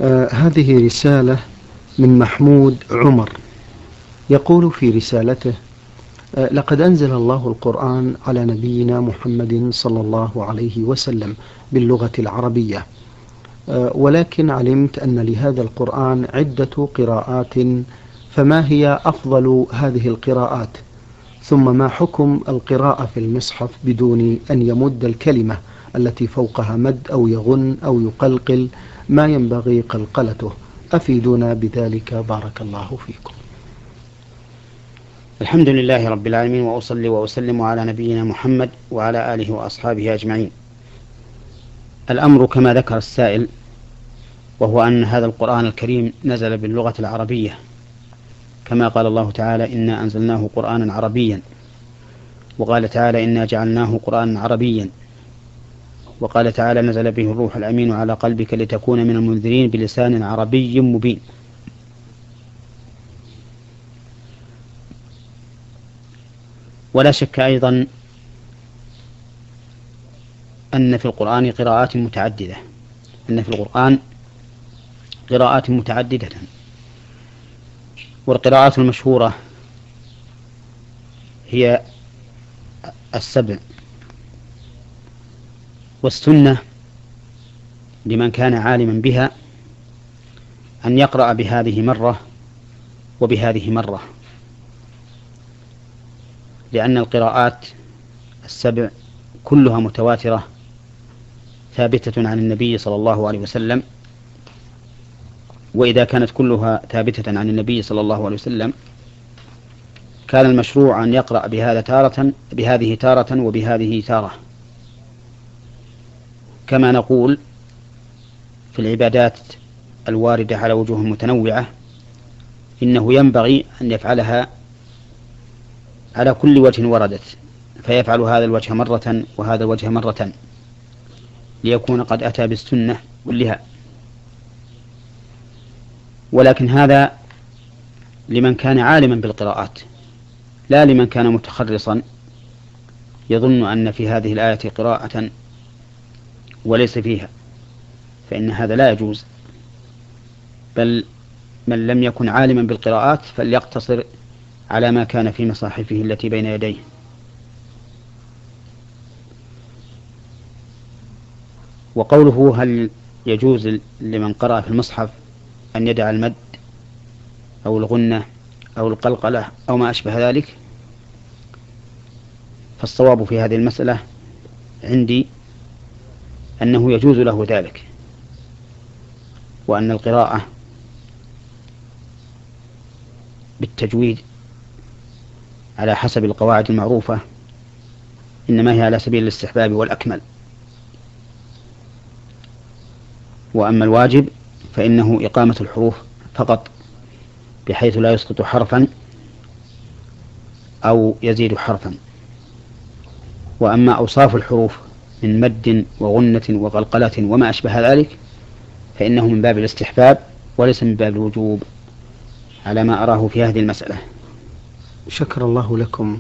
هذه رسالة من محمود عمر، يقول في رسالته: لقد أنزل الله القرآن على نبينا محمد صلى الله عليه وسلم باللغة العربية، ولكن علمت أن لهذا القرآن عدة قراءات، فما هي أفضل هذه القراءات؟ ثم ما حكم القراءة في المصحف بدون أن يمد الكلمة التي فوقها مد أو يغن أو يقلقل ما ينبغي قلقلته؟ أفيدونا بذلك بارك الله فيكم. الحمد لله رب العالمين، وأصلي وأسلم على نبينا محمد وعلى آله وأصحابه أجمعين. الأمر كما ذكر السائل، وهو أن هذا القرآن الكريم نزل باللغة العربية، كما قال الله تعالى: إنا أنزلناه قرآنا عربيا، وقال تعالى: إنا جعلناه قرآنا عربيا، وقال تعالى: نزل به الروح الأمين على قلبك لتكون من المنذرين بلسان عربي مبين. ولا شك أيضا أن في القرآن قراءات متعددة، والقراءات المشهورة هي 7، والسنة لمن كان عالما بها أن يقرأ بهذه مرة وبهذه مرة، لأن القراءات 7 كلها متواترة ثابتة عن النبي صلى الله عليه وسلم. وإذا كانت كلها ثابتة عن النبي صلى الله عليه وسلم، كان المشروع أن يقرأ بهذه تارة وبهذه تارة، كما نقول في العبادات الواردة على وجوه متنوعة إنه ينبغي أن يفعلها على كل وجه وردت، فيفعل هذا الوجه مرة وهذا الوجه مرة، ليكون قد أتى بالسنة كلها. ولكن هذا لمن كان عالما بالقراءات، لا لمن كان متخرصا يظن أن في هذه الآية قراءة وليس فيها، فإن هذا لا يجوز. بل من لم يكن عالما بالقراءات فليقتصر على ما كان في مصاحفه التي بين يديه. وقوله: هل يجوز لمن قرأ في المصحف أن يدع المد أو الغنة أو القلقلة أو ما أشبه ذلك؟ فالصواب في هذه المسألة عندي أنه يجوز له ذلك، وأن القراءة بالتجويد على حسب القواعد المعروفة إنما هي على سبيل الاستحباب والأكمل. وأما الواجب فإنه إقامة الحروف فقط، بحيث لا يسقط حرفا أو يزيد حرفا. وأما أوصاف الحروف من مد وغنة وقلقلة وما أشبه ذلك فإنه من باب الاستحباب وليس من باب الوجوب، على ما أراه في هذه المسألة. شكر الله لكم.